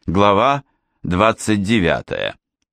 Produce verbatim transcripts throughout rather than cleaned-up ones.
Глава двадцать девятая.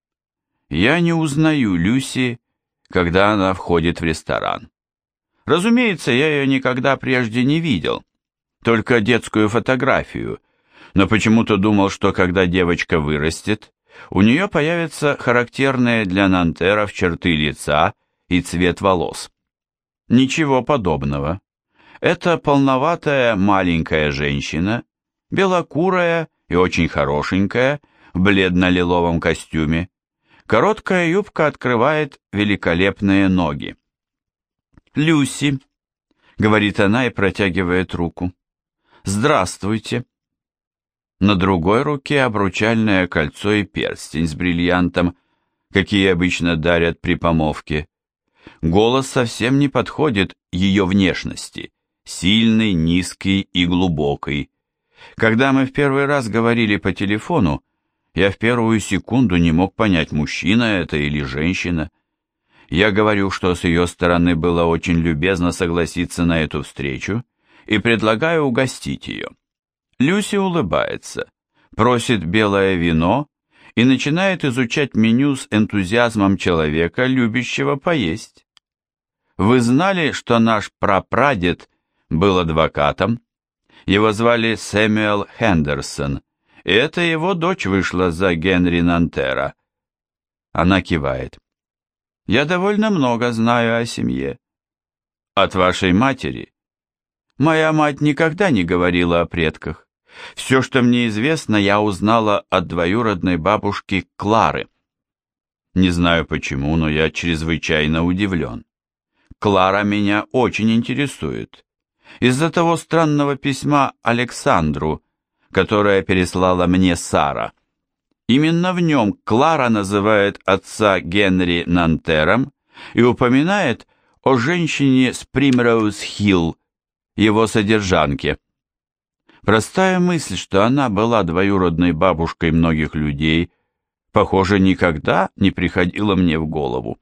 Я не узнаю Люси, когда она входит в ресторан. Разумеется, я ее никогда прежде не видел, только детскую фотографию, но почему-то думал, что когда девочка вырастет, у нее появятся характерные для нантеров черты лица и цвет волос. Ничего подобного. Это полноватая маленькая женщина, белокурая и очень хорошенькая, в бледно-лиловом костюме. Короткая юбка открывает великолепные ноги. «Люси», — говорит она и протягивает руку. «Здравствуйте». На другой руке обручальное кольцо и перстень с бриллиантом, какие обычно дарят при помолвке. Голос совсем не подходит ее внешности, сильный, низкий и глубокий. Когда мы в первый раз говорили по телефону, я в первую секунду не мог понять, мужчина это или женщина. Я говорю, что с ее стороны было очень любезно согласиться на эту встречу и предлагаю угостить ее. Люси улыбается, просит белое вино и начинает изучать меню с энтузиазмом человека, любящего поесть. Вы знали, что наш прапрадед был адвокатом? Его звали Сэмюэл Хендерсон, и это его дочь вышла за Генри Нантера. Она кивает. Я довольно много знаю о семье. От вашей матери? Моя мать никогда не говорила о предках. Все, что мне известно, я узнала от двоюродной бабушки Клары. Не знаю почему, но я чрезвычайно удивлен. Клара меня очень интересует. Из-за того странного письма Александру, которое переслала мне Сара. Именно в нем Клара называет отца Генри Нантером и упоминает о женщине с Примроуз-Хилл, его содержанке. Простая мысль, что она была двоюродной бабушкой многих людей, похоже, никогда не приходила мне в голову.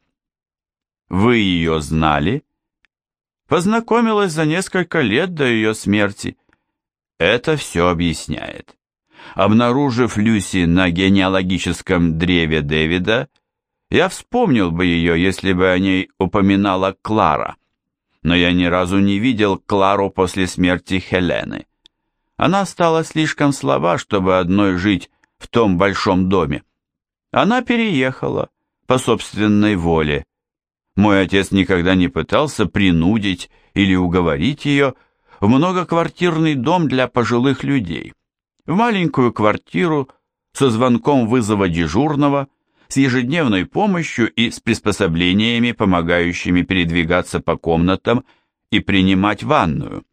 Вы ее знали? Познакомилась за несколько лет до ее смерти. Это все объясняет. Обнаружив Люси на генеалогическом древе Дэвида, я вспомнил бы ее, если бы о ней упоминала Клара. Но я ни разу не видел Клару после смерти Хелены. Она стала слишком слаба, чтобы одной жить в том большом доме. Она переехала по собственной воле. Мой отец никогда не пытался принудить или уговорить ее в многоквартирный дом для пожилых людей, в маленькую квартиру со звонком вызова дежурного, с ежедневной помощью и с приспособлениями, помогающими передвигаться по комнатам и принимать ванную.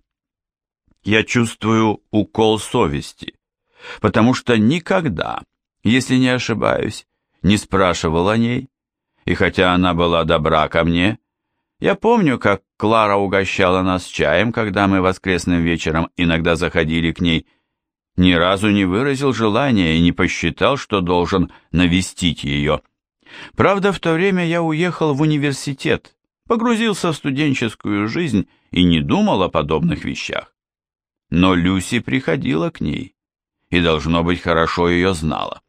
Я чувствую укол совести, потому что никогда, если не ошибаюсь, не спрашивал о ней. И хотя она была добра ко мне, я помню, как Клара угощала нас чаем, когда мы воскресным вечером иногда заходили к ней, ни разу не выразил желания и не посчитал, что должен навестить ее. Правда, в то время я уехал в университет, погрузился в студенческую жизнь и не думал о подобных вещах. Но Люси приходила к ней и, должно быть, хорошо ее знала.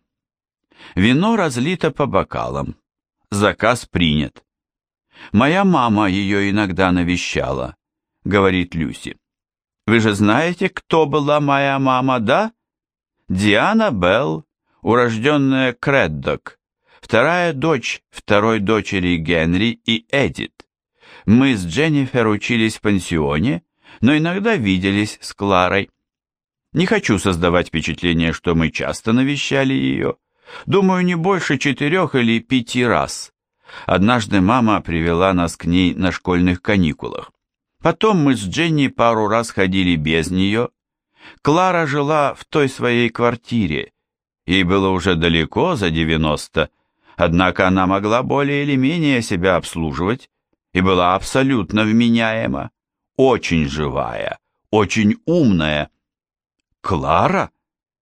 Вино разлито по бокалам. Заказ принят. «Моя мама ее иногда навещала», — говорит Люси. «Вы же знаете, кто была моя мама, да? Диана Белл, урожденная Креддок, вторая дочь второй дочери Генри и Эдит. Мы с Дженнифер учились в пансионе, но иногда виделись с Кларой. Не хочу создавать впечатление, что мы часто навещали ее. Думаю, не больше четырех или пяти раз. Однажды мама привела нас к ней на школьных каникулах. Потом мы с Дженни пару раз ходили без нее. Клара жила в той своей квартире. Ей было уже далеко за девяносто, однако она могла более или менее себя обслуживать и была абсолютно вменяема, очень живая, очень умная. Клара?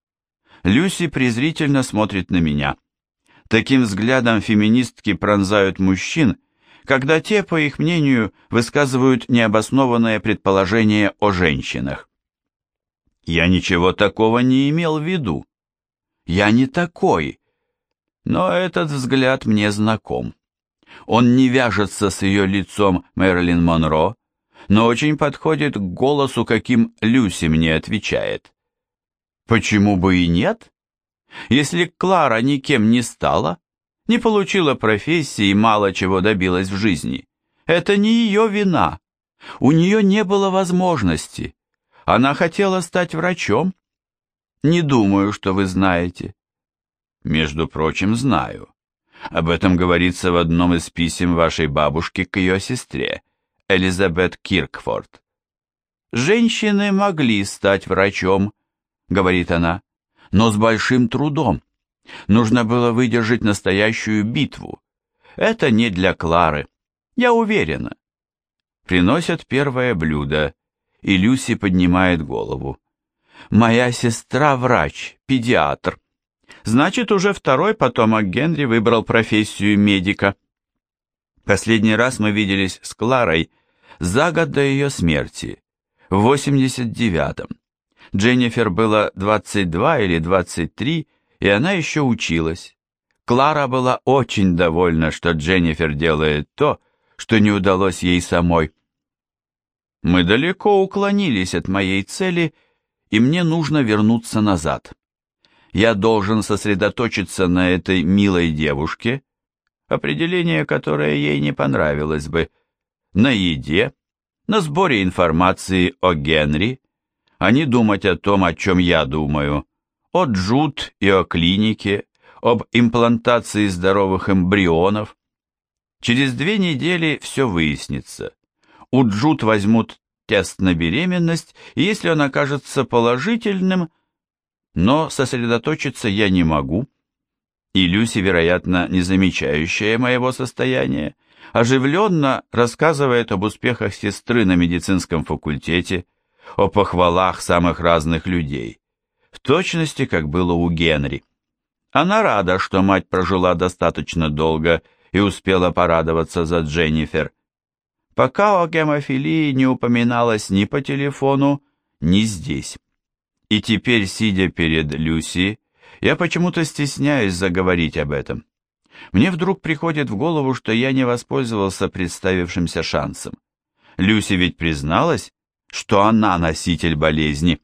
Люси презрительно смотрит на меня. Таким взглядом феминистки пронзают мужчин, когда те, по их мнению, высказывают необоснованное предположение о женщинах. Я ничего такого не имел в виду. Я не такой. Но этот взгляд мне знаком. Он не вяжется с ее лицом Мэрилин Монро, но очень подходит к голосу, каким Люси мне отвечает. Почему бы и нет? Если Клара никем не стала, не получила профессии и мало чего добилась в жизни, это не ее вина. У нее не было возможности. Она хотела стать врачом. Не думаю, что вы знаете. Между прочим, знаю. Об этом говорится в одном из писем вашей бабушки к ее сестре, Элизабет Киркфорд. «Женщины могли стать врачом», — говорит она, — «но с большим трудом. Нужно было выдержать настоящую битву. Это не для Клары, я уверена». Приносят первое блюдо, и Люси поднимает голову. «Моя сестра врач, педиатр. Значит, уже второй потомок Генри выбрал профессию медика. Последний раз мы виделись с Кларой за год до ее смерти, в восемьдесят девятом. Дженнифер было двадцать два или двадцать три, и она еще училась. Клара была очень довольна, что Дженнифер делает то, что не удалось ей самой. Мы далеко уклонились от моей цели, и мне нужно вернуться назад. Я должен сосредоточиться на этой милой девушке, определение которое ей не понравилось бы, на еде, на сборе информации о Генри, а не думать о том, о чем я думаю, о Джуд и о клинике, об имплантации здоровых эмбрионов. Через две недели все выяснится. У Джуд возьмут тест на беременность, и если он окажется положительным, но сосредоточиться я не могу, и Люси, вероятно, не замечающая моего состояния, оживленно рассказывает об успехах сестры на медицинском факультете, о похвалах самых разных людей, в точности, как было у Генри. Она рада, что мать прожила достаточно долго и успела порадоваться за Дженнифер. Пока о гемофилии не упоминалось ни по телефону, ни здесь. И теперь, сидя перед Люси, я почему-то стесняюсь заговорить об этом. Мне вдруг приходит в голову, что я не воспользовался представившимся шансом. Люси ведь призналась, что она носитель болезни.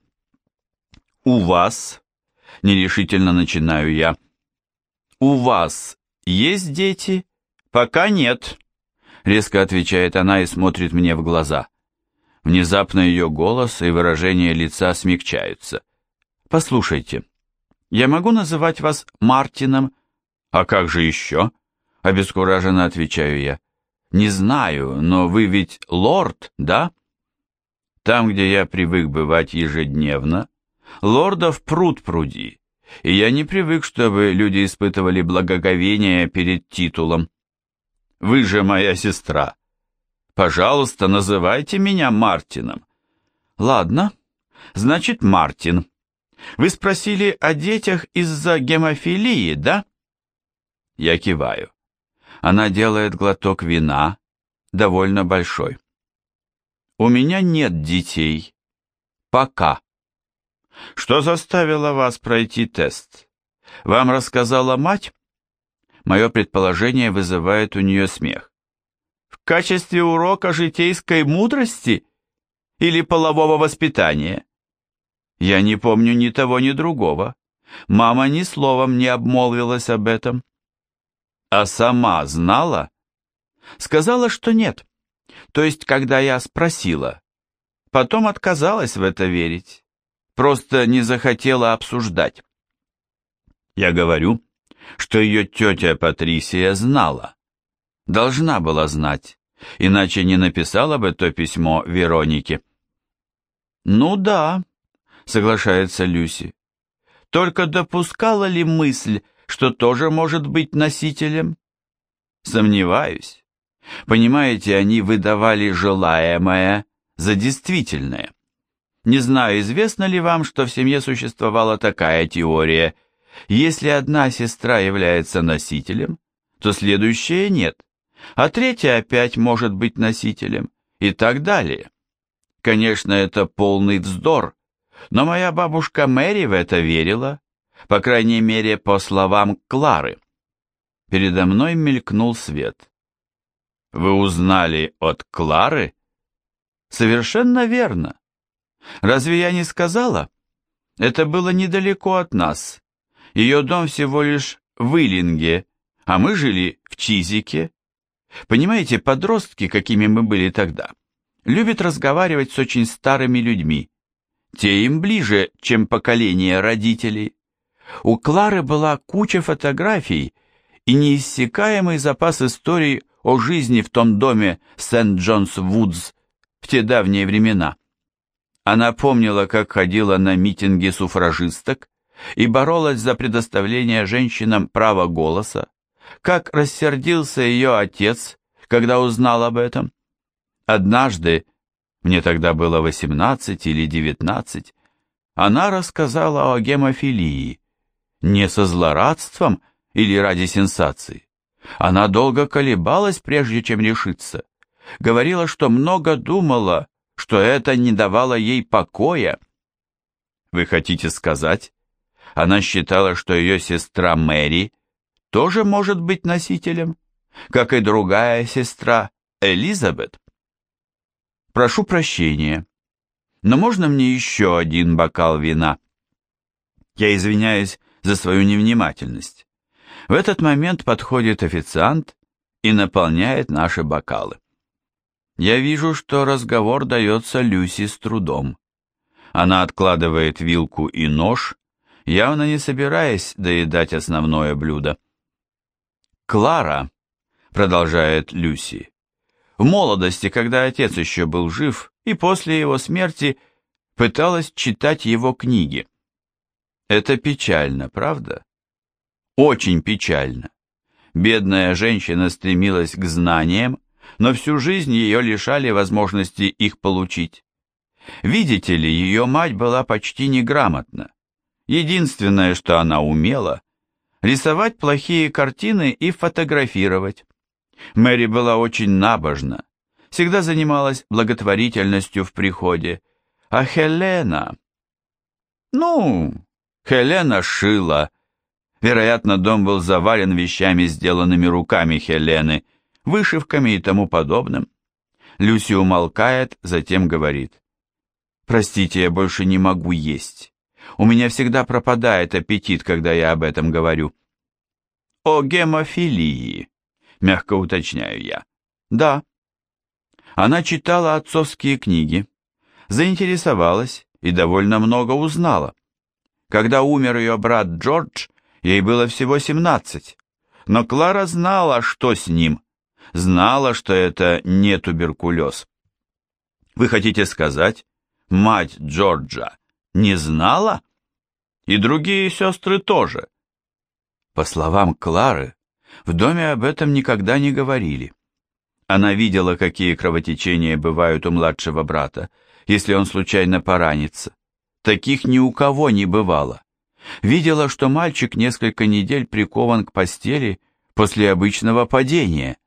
«У вас», — нерешительно начинаю я, — «у вас есть дети?» «Пока нет», — резко отвечает она и смотрит мне в глаза. Внезапно ее голос и выражение лица смягчаются. «Послушайте, я могу называть вас Мартином?» «А как же еще?» — обескураженно отвечаю я. «Не знаю, но вы ведь лорд, да?» Там, где я привык бывать ежедневно, лордов пруд пруди, и я не привык, чтобы люди испытывали благоговение перед титулом. «Вы же моя сестра. Пожалуйста, называйте меня Мартином». «Ладно, значит, Мартин. Вы спросили о детях из-за гемофилии, да?» Я киваю. Она делает глоток вина, довольно большой. «У меня нет детей. Пока». «Что заставило вас пройти тест? Вам рассказала мать?» Мое предположение вызывает у нее смех. «В качестве урока житейской мудрости или полового воспитания?» Я не помню ни того, ни другого. Мама ни словом не обмолвилась об этом. А сама знала? Сказала, что нет. То есть, когда я спросила. Потом отказалась в это верить. Просто не захотела обсуждать. Я говорю, что ее тетя Патрисия знала. Должна была знать, иначе не написала бы то письмо Веронике. «Ну да», — соглашается Люси. «Только допускала ли мысль, что тоже может быть носителем?» «Сомневаюсь. Понимаете, они выдавали желаемое за действительное. Не знаю, известно ли вам, что в семье существовала такая теория. Если одна сестра является носителем, то следующая нет, а третья опять может быть носителем, и так далее. Конечно, это полный вздор, но моя бабушка Мэри в это верила. по крайней мере, по словам Клары. Передо мной мелькнул свет. Вы узнали от Клары? Совершенно верно. Разве я не сказала? Это было недалеко от нас. Ее дом всего лишь в Иллинге, а мы жили в Чизике. Понимаете, подростки, какими мы были тогда, любят разговаривать с очень старыми людьми. Те им ближе, чем поколение родителей. У Клары была куча фотографий и неиссякаемый запас историй о жизни в том доме Сент-Джонс-Вудс в те давние времена. Она помнила, как ходила на митинги суфражисток и боролась за предоставление женщинам права голоса, как рассердился ее отец, когда узнал об этом. Однажды, мне тогда было восемнадцать или девятнадцать, она рассказала о гемофилии, не со злорадством или ради сенсации. Она долго колебалась, прежде чем решиться. Говорила, что много думала, что это не давало ей покоя. Вы хотите сказать, она считала, что ее сестра Мэри тоже может быть носителем, как и другая сестра Элизабет? Прошу прощения, но можно мне еще один бокал вина? Я извиняюсь за свою невнимательность. В этот момент подходит официант и наполняет наши бокалы. Я вижу, что разговор дается Люси с трудом. Она откладывает вилку и нож, явно не собираясь доедать основное блюдо. «Клара», — продолжает Люси, — «в молодости, когда отец еще был жив, и после его смерти пыталась читать его книги. Это печально, правда? Очень печально. Бедная женщина стремилась к знаниям, но всю жизнь ее лишали возможности их получить. Видите ли, ее мать была почти неграмотна. Единственное, что она умела, рисовать плохие картины и фотографировать. Мэри была очень набожна, всегда занималась благотворительностью в приходе, а Хелена... Ну, Хелена шила. Вероятно, дом был завален вещами, сделанными руками Хелены, вышивками и тому подобным. Люси умолкает, затем говорит: «Простите, я больше не могу есть. У меня всегда пропадает аппетит, когда я об этом говорю». «О гемофилии», — мягко уточняю я. «Да». Она читала отцовские книги, заинтересовалась и довольно много узнала. Когда умер ее брат Джордж, ей было всего семнадцать, но Клара знала, что с ним, знала, что это не туберкулез. Вы хотите сказать, мать Джорджа не знала? И другие сестры тоже? По словам Клары, в доме об этом никогда не говорили. Она видела, какие кровотечения бывают у младшего брата, если он случайно поранится. Таких ни у кого не бывало. Видела, что мальчик несколько недель прикован к постели после обычного падения.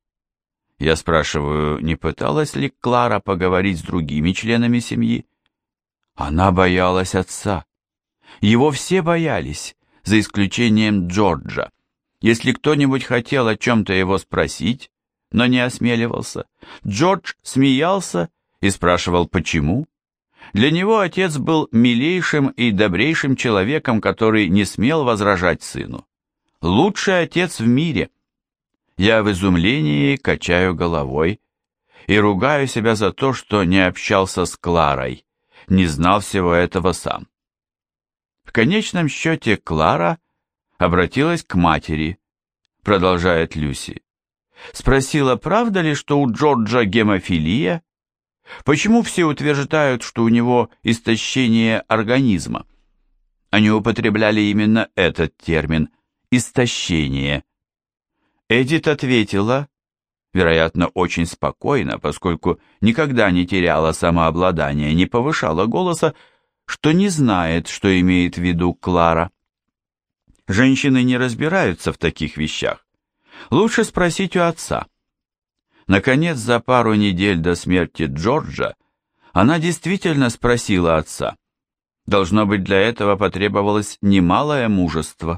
Я спрашиваю, не пыталась ли Клара поговорить с другими членами семьи? Она боялась отца. Его все боялись, за исключением Джорджа. Если кто-нибудь хотел о чем-то его спросить, но не осмеливался, Джордж смеялся и спрашивал, почему. Для него отец был милейшим и добрейшим человеком, который не смел возражать сыну. Лучший отец в мире. Я в изумлении качаю головой и ругаю себя за то, что не общался с Кларой, не знал всего этого сам. В конечном счете Клара обратилась к матери, продолжает Люси. Спросила, правда ли, что у Джорджа гемофилия? Почему все утверждают, что у него истощение организма? Они употребляли именно этот термин – истощение. Эдит ответила, вероятно, очень спокойно, поскольку никогда не теряла самообладания, не повышала голоса, что не знает, что имеет в виду Клара. Женщины не разбираются в таких вещах. Лучше спросить у отца. Наконец, за пару недель до смерти Джорджа, она действительно спросила отца, Должно быть, для этого потребовалось немалое мужество.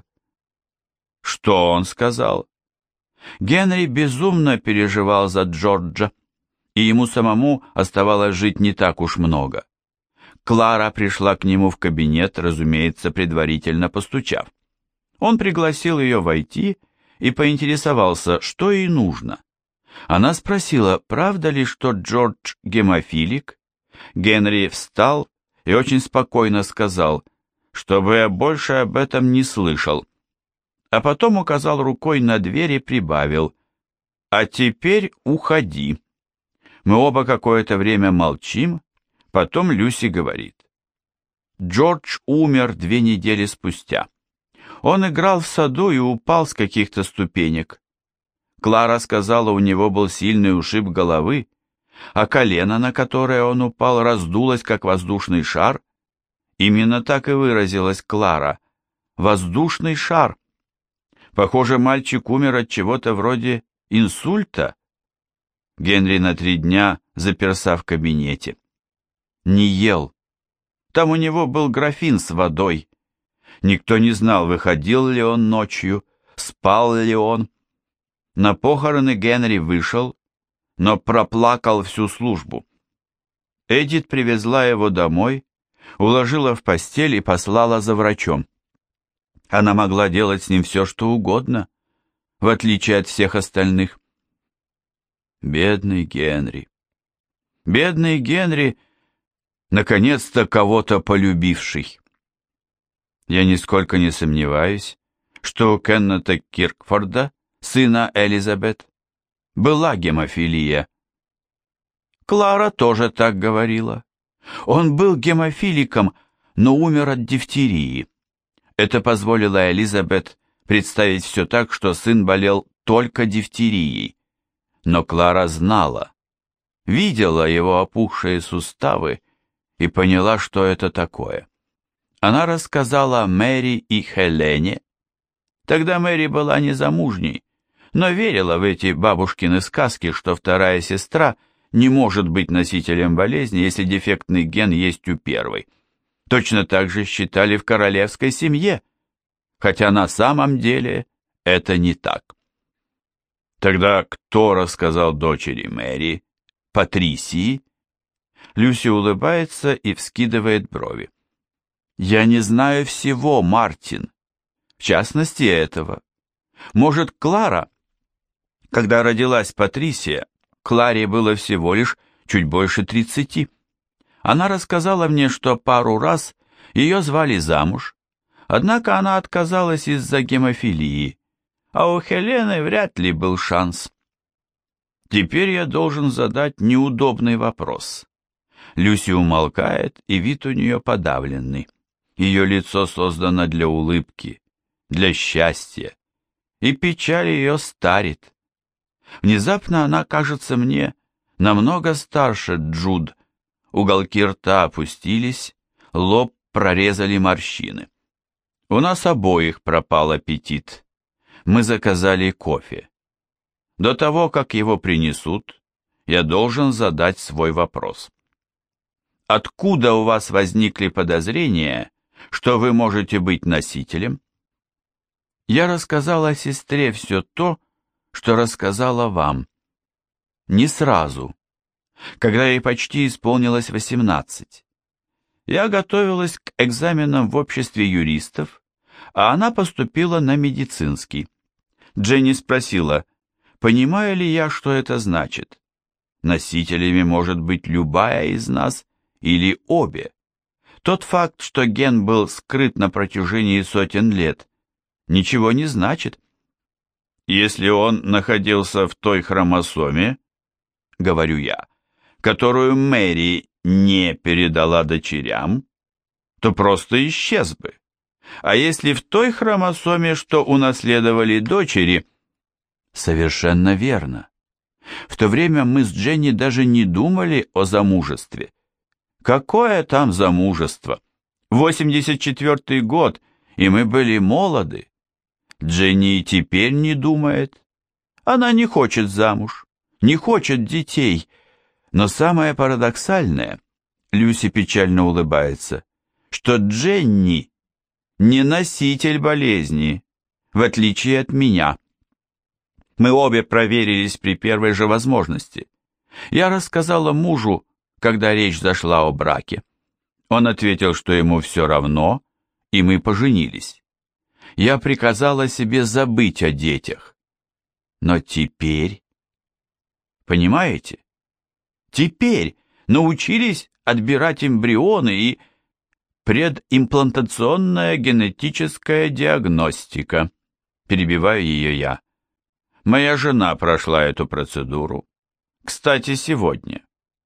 Что он сказал? Генри безумно переживал за Джорджа, и ему самому оставалось жить не так уж много. Клара пришла к нему в кабинет, разумеется, предварительно постучав. Он пригласил ее войти и поинтересовался, что ей нужно. Она спросила, правда ли, что Джордж гемофилик. Генри встал и очень спокойно сказал, чтобы я больше об этом не слышал. А потом указал рукой на дверь и прибавил, «А теперь уходи». Мы оба какое-то время молчим, потом Люси говорит, «Джордж умер две недели спустя. Он играл в саду и упал с каких-то ступенек. Клара сказала, у него был сильный ушиб головы, а колено, на которое он упал, раздулось, как воздушный шар. Именно так и выразилась Клара. Воздушный шар. Похоже, мальчик умер от чего-то вроде инсульта. Генри на три дня заперся в кабинете. Не ел. Там у него был графин с водой. Никто не знал, выходил ли он ночью, спал ли он. На похороны Генри вышел, но проплакал всю службу. Эдит привезла его домой, уложила в постель и послала за врачом. Она могла делать с ним все, что угодно, в отличие от всех остальных. Бедный Генри. Бедный Генри, наконец-то кого-то полюбивший. Я нисколько не сомневаюсь, что у Кеннета Киркфорда, сына Элизабет, была гемофилия. Клара тоже так говорила. Он был гемофиликом, но умер от дифтерии. Это позволило Элизабет представить все так, что сын болел только дифтерией. Но Клара знала, видела его опухшие суставы и поняла, что это такое. Она рассказала Мэри и Хелене. Тогда Мэри была незамужней, но верила в эти бабушкины сказки, что вторая сестра не может быть носителем болезни, если дефектный ген есть у первой. Точно так же считали в королевской семье, хотя на самом деле это не так. Тогда кто рассказал дочери Мэри, Патрисии? Люси улыбается и вскидывает брови. Я не знаю всего, Мартин, в частности этого. Может, Клара? Когда родилась Патрисия, Кларе было всего лишь чуть больше тридцати. Она рассказала мне, что пару раз ее звали замуж, однако она отказалась из-за гемофилии, а у Хелены вряд ли был шанс. Теперь я должен задать неудобный вопрос. Люси умолкает, и вид у нее подавленный. Ее лицо создано для улыбки, для счастья, и печаль ее старит. Внезапно она кажется мне намного старше Джуд. Уголки рта опустились, лоб прорезали морщины. У нас обоих пропал аппетит. Мы заказали кофе. До того, как его принесут, я должен задать свой вопрос. Откуда у вас возникли подозрения, что вы можете быть носителем? Я рассказала сестре все то, что рассказала вам. Не сразу, когда ей почти исполнилось восемнадцать. Я готовилась к экзаменам в обществе юристов, а она поступила на медицинский. Дженни спросила, понимаю ли я, что это значит. Носителями может быть любая из нас или обе. Тот факт, что ген был скрыт на протяжении сотен лет, ничего не значит. Если он находился в той хромосоме, говорю я, которую Мэри не передала дочерям, то просто исчез бы. А если в той хромосоме, что унаследовали дочери, совершенно верно. В то время мы с Дженни даже не думали о замужестве. Какое там замужество? восемьдесят четвёртый год, и мы были молоды. Дженни и теперь не думает. Она не хочет замуж, не хочет детей. Но самое парадоксальное, Люси печально улыбается, что Дженни не носитель болезни, в отличие от меня. Мы обе проверились при первой же возможности. Я рассказала мужу, когда речь зашла о браке. Он ответил, что ему все равно, и мы поженились. Я приказала себе забыть о детях. Но теперь... Понимаете? Теперь научились отбирать эмбрионы и... Предимплантационная генетическая диагностика. Перебиваю ее я. Моя жена прошла эту процедуру. Кстати, сегодня.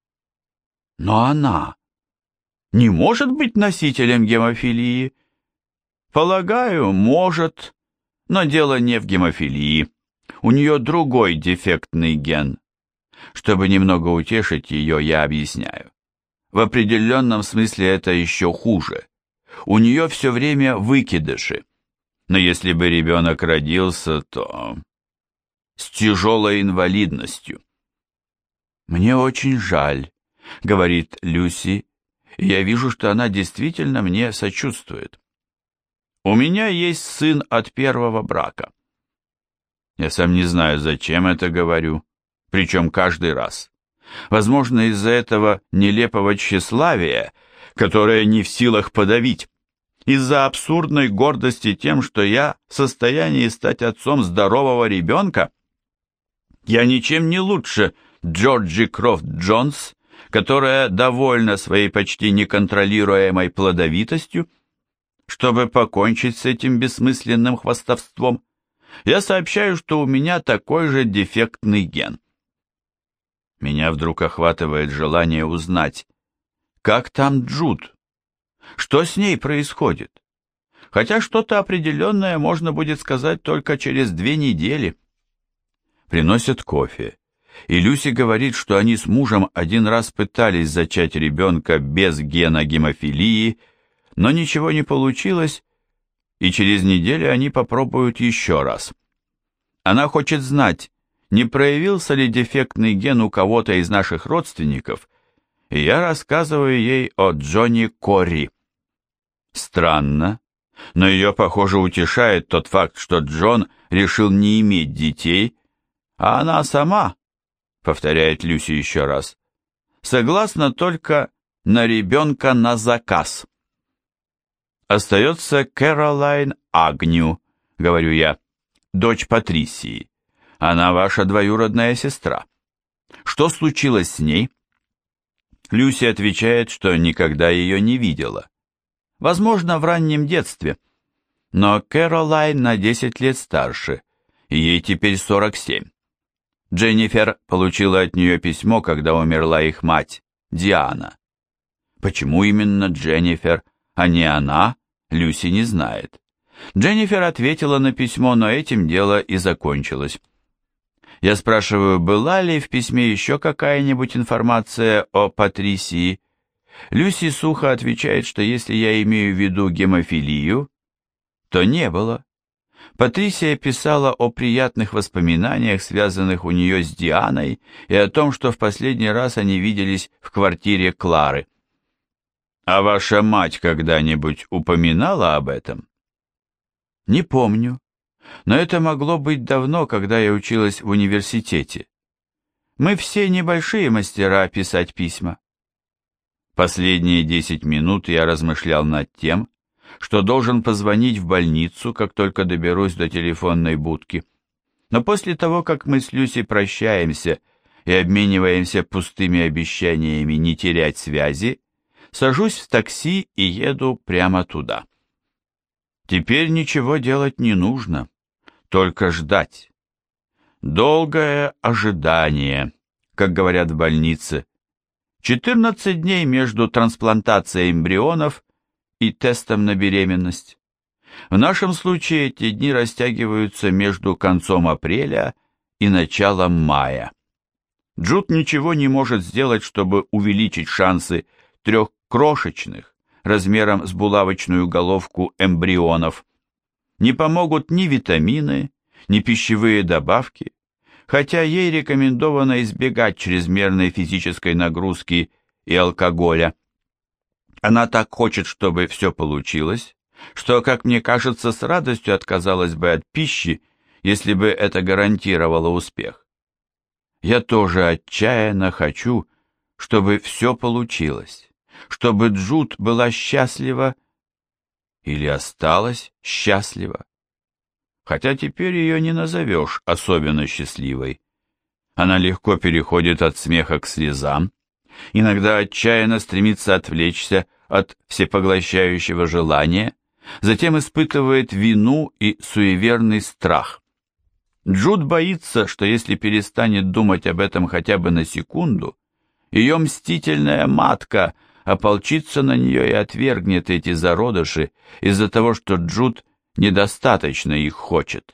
Но она не может быть носителем гемофилии? Полагаю, может, но дело не в гемофилии. У нее другой дефектный ген. Чтобы немного утешить ее, я объясняю. В определенном смысле это еще хуже. У нее все время выкидыши. Но если бы ребенок родился, то... с тяжелой инвалидностью. «Мне очень жаль», — говорит Люси, и я вижу, что она действительно мне сочувствует. «У меня есть сын от первого брака». Я сам не знаю, зачем это говорю, причем каждый раз. Возможно, из-за этого нелепого тщеславия, которое не в силах подавить, из-за абсурдной гордости тем, что я в состоянии стать отцом здорового ребенка. Я ничем не лучше Джорджи Крофт Джонс, которая довольна своей почти неконтролируемой плодовитостью. Чтобы покончить с этим бессмысленным хвастовством, я сообщаю, что у меня такой же дефектный ген. Меня вдруг охватывает желание узнать, как там Джуд, что с ней происходит. Хотя что-то определенное можно будет сказать только через две недели. Приносят кофе, и Люси говорит, что они с мужем один раз пытались зачать ребенка без гена гемофилии, но ничего не получилось, и через неделю они попробуют еще раз. Она хочет знать, не проявился ли дефектный ген у кого-то из наших родственников, и я рассказываю ей о Джонни Корри. Странно, но ее, похоже, утешает тот факт, что Джон решил не иметь детей, а она сама, повторяет Люси еще раз, согласна только на ребенка на заказ. Остается Кэролайн Агню, говорю я, дочь Патрисии. Она ваша двоюродная сестра. Что случилось с ней? Люси отвечает, что никогда ее не видела. Возможно, в раннем детстве. Но Кэролайн на десять лет старше, и ей теперь сорок семь. Дженнифер получила от нее письмо, когда умерла их мать, Диана. Почему именно Дженнифер, а не она, Люси не знает. Дженнифер ответила на письмо, но этим дело и закончилось. Я спрашиваю, была ли в письме еще какая-нибудь информация о Патрисии. Люси сухо отвечает, что если я имею в виду гемофилию, то не было. Патрисия писала о приятных воспоминаниях, связанных у нее с Дианой, и о том, что в последний раз они виделись в квартире Клары. А ваша мать когда-нибудь упоминала об этом? Не помню. Но это могло быть давно, когда я училась в университете. Мы все небольшие мастера писать письма. Последние десять минут я размышлял над тем, что должен позвонить в больницу, как только доберусь до телефонной будки. Но после того, как мы с Люси прощаемся и обмениваемся пустыми обещаниями не терять связи, сажусь в такси и еду прямо туда. Теперь ничего делать не нужно, только ждать. Долгое ожидание, как говорят в больнице. четырнадцать дней между трансплантацией эмбрионов и тестом на беременность. В нашем случае эти дни растягиваются между концом апреля и началом мая. Джуд ничего не может сделать, чтобы увеличить шансы трех крошечных, размером с булавочную головку эмбрионов. Не помогут ни витамины, ни пищевые добавки, хотя ей рекомендовано избегать чрезмерной физической нагрузки и алкоголя. Она так хочет, чтобы все получилось, что, как мне кажется, с радостью отказалась бы от пищи, если бы это гарантировало успех. Я тоже отчаянно хочу, чтобы все получилось, чтобы Джуд была счастлива или осталась счастлива. Хотя теперь ее не назовешь особенно счастливой. Она легко переходит от смеха к слезам, иногда отчаянно стремится отвлечься от всепоглощающего желания, затем испытывает вину и суеверный страх. Джуд боится, что если перестанет думать об этом хотя бы на секунду, ее мстительная матка ополчится на нее и отвергнет эти зародыши из-за того, что Джуд недостаточно их хочет.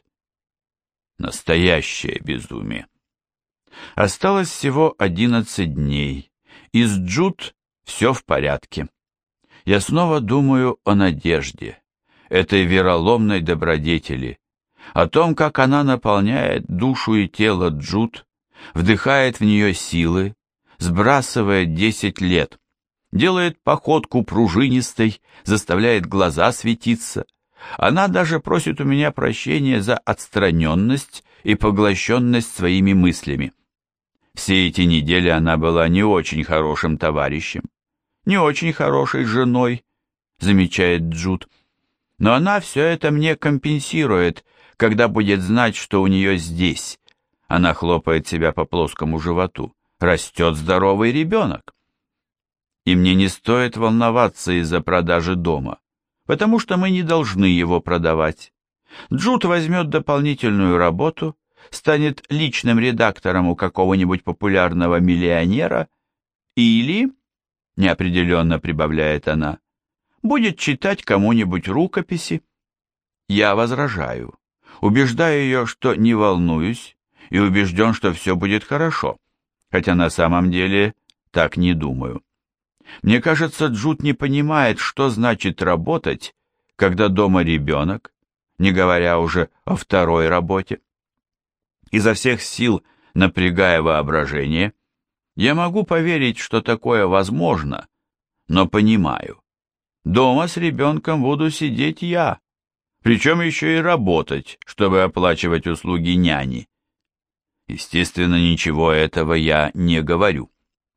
Настоящее безумие. Осталось всего одиннадцать дней, и с Джуд все в порядке. Я снова думаю о надежде, этой вероломной добродетели, о том, как она наполняет душу и тело Джуд, вдыхает в нее силы, сбрасывает десять лет, делает походку пружинистой, заставляет глаза светиться. Она даже просит у меня прощения за отстраненность и поглощенность своими мыслями. Все эти недели она была не очень хорошим товарищем, не очень хорошей женой, замечает Джуд, но она все это мне компенсирует, когда будет знать, что у нее здесь. Она хлопает себя по плоскому животу. Растет здоровый ребенок. И мне не стоит волноваться из-за продажи дома, потому что мы не должны его продавать. Джуд возьмет дополнительную работу, станет личным редактором у какого-нибудь популярного миллионера или, неопределенно прибавляет она, будет читать кому-нибудь рукописи. Я возражаю, убеждаю ее, что не волнуюсь, и убежден, что все будет хорошо, хотя на самом деле так не думаю. Мне кажется, Джуд не понимает, что значит работать, когда дома ребенок, не говоря уже о второй работе. Изо всех сил, напрягая воображение, я могу поверить, что такое возможно, но понимаю. Дома с ребенком буду сидеть я, причем еще и работать, чтобы оплачивать услуги няни. Естественно, ничего этого я не говорю.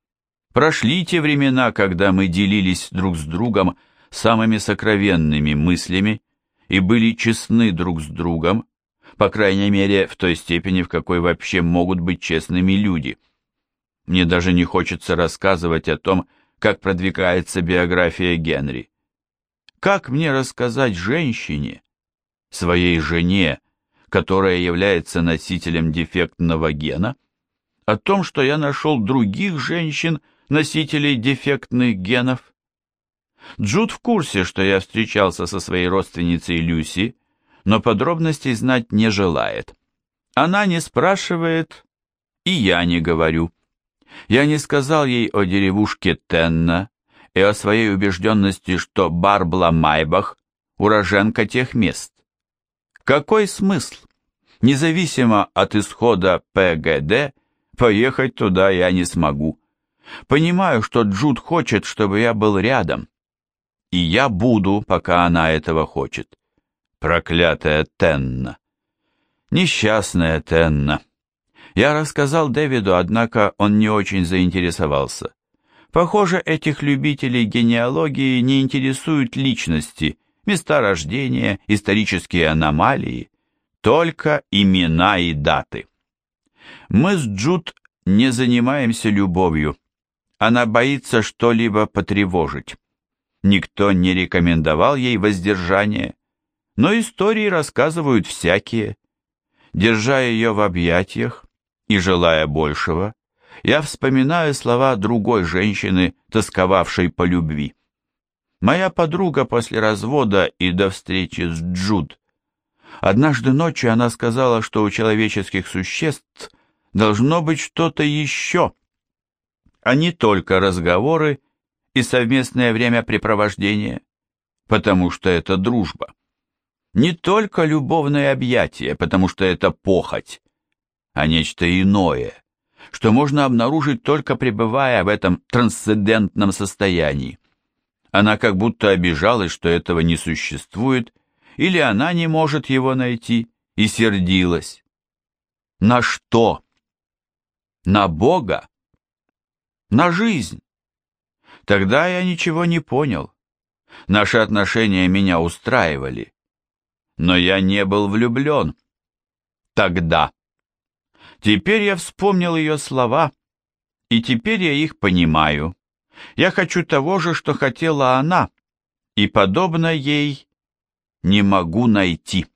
Прошли те времена, когда мы делились друг с другом самыми сокровенными мыслями и были честны друг с другом, по крайней мере, в той степени, в какой вообще могут быть честными люди. Мне даже не хочется рассказывать о том, как продвигается биография Генри. Как мне рассказать женщине, своей жене, которая является носителем дефектного гена, о том, что я нашел других женщин, носителей дефектных генов? Джуд в курсе, что я встречался со своей родственницей Люси, но подробностей знать не желает. Она не спрашивает, и я не говорю. Я не сказал ей о деревушке Тенна и о своей убежденности, что Барбла Майбах – уроженка тех мест. Какой смысл? Независимо от исхода П Г Д, поехать туда я не смогу. Понимаю, что Джуд хочет, чтобы я был рядом. И я буду, пока она этого хочет. Проклятая Тенна. Несчастная Тенна. Я рассказал Дэвиду, однако он не очень заинтересовался. Похоже, этих любителей генеалогии не интересуют личности, места рождения, исторические аномалии, только имена и даты. Мы с Джуд не занимаемся любовью. Она боится что-либо потревожить. Никто не рекомендовал ей воздержание, но истории рассказывают всякие. Держа ее в объятиях и желая большего, я вспоминаю слова другой женщины, тосковавшей по любви. Моя подруга после развода и до встречи с Джуд. Однажды ночью она сказала, что у человеческих существ должно быть что-то еще, а не только разговоры и совместное времяпрепровождение, потому что это дружба. Не только любовное объятие, потому что это похоть, а нечто иное, что можно обнаружить только пребывая в этом трансцендентном состоянии. Она как будто обижалась, что этого не существует, или она не может его найти, и сердилась. На что? На Бога? На жизнь? Тогда я ничего не понял. Наши отношения меня устраивали. Но я не был влюблен. Тогда. Теперь я вспомнил ее слова, и теперь я их понимаю. Я хочу того же, что хотела она, и, подобно ей, не могу найти.